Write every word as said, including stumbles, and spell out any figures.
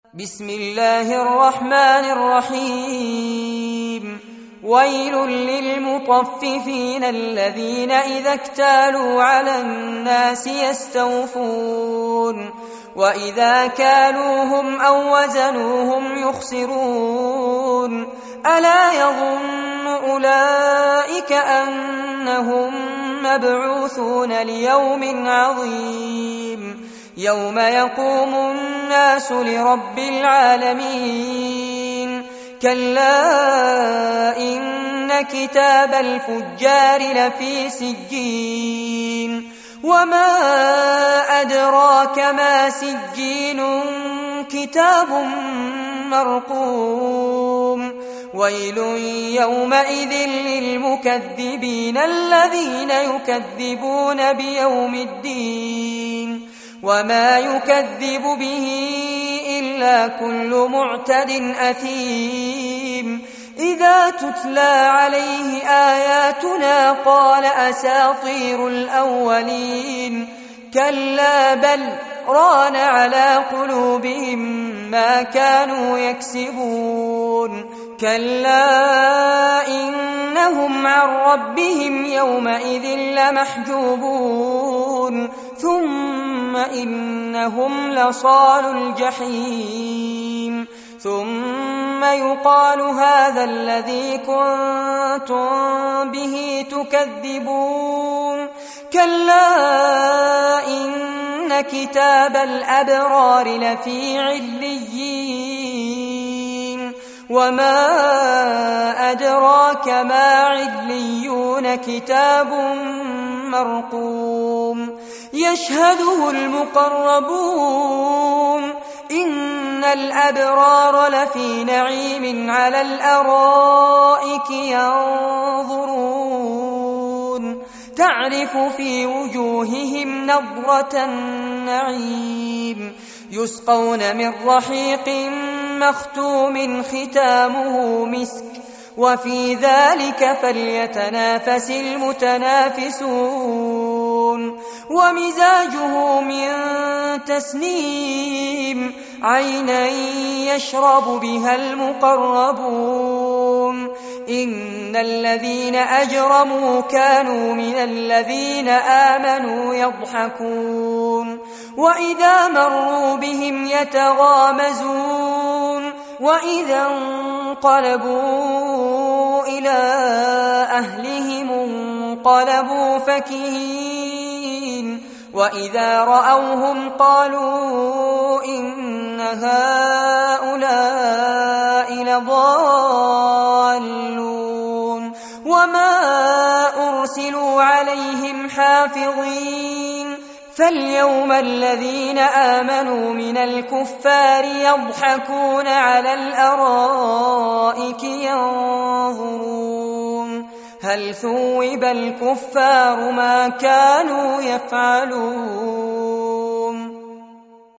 بسم الله الرحمن الرحيم ويل للمطففين الذين إذا اكتالوا على الناس يستوفون وإذا كالوهم أو وزنوهم يخسرون ألا يظن أولئك أنهم مبعوثون ليوم عظيم يوم يقوم الناس لرب العالمين كلا إن كتاب الفجار لفي سجين وما أدراك ما سجين كتاب مرقوم ويل يومئذ للمكذبين الذين يكذبون بيوم الدين وما يكذب به إلا كل معتد أثيم إذا تتلى عليه آياتنا قال أساطير الأولين كلا بل ران على قلوبهم ما كانوا يكسبون كلا إنهم عن ربهم يومئذ لمحجوبون ثم إنهم لصالو الجحيم ثم يقال هذا الذي كنتم به تكذبون كلا إن كتاب الأبرار لفي عليين وما أدراك ما عليون كتاب مرقوم يشهده المقربون إن الأبرار لفي نعيم على الأرائك ينظرون تعرف في وجوههم نضرة النعيم يسقون من رحيق مختوم ختامه مسك وفي ذلك فليتنافس المتنافسون ومزاجه من تسنيم عينا يشرب بها المقربون إن الذين أجرموا كانوا من الذين آمنوا يضحكون وإذا مروا بهم يتغامزون وإذا انقلبوا إلى أهلهم انقلبوا فكهين وإذا رأوهم قالوا إن هؤلاء لضالون وما أرسلوا عليهم حافظين فاليوم الذين آمنوا من الكفار يضحكون على الأرائك ينظرون هل ثوب الكفار ما كانوا يفعلون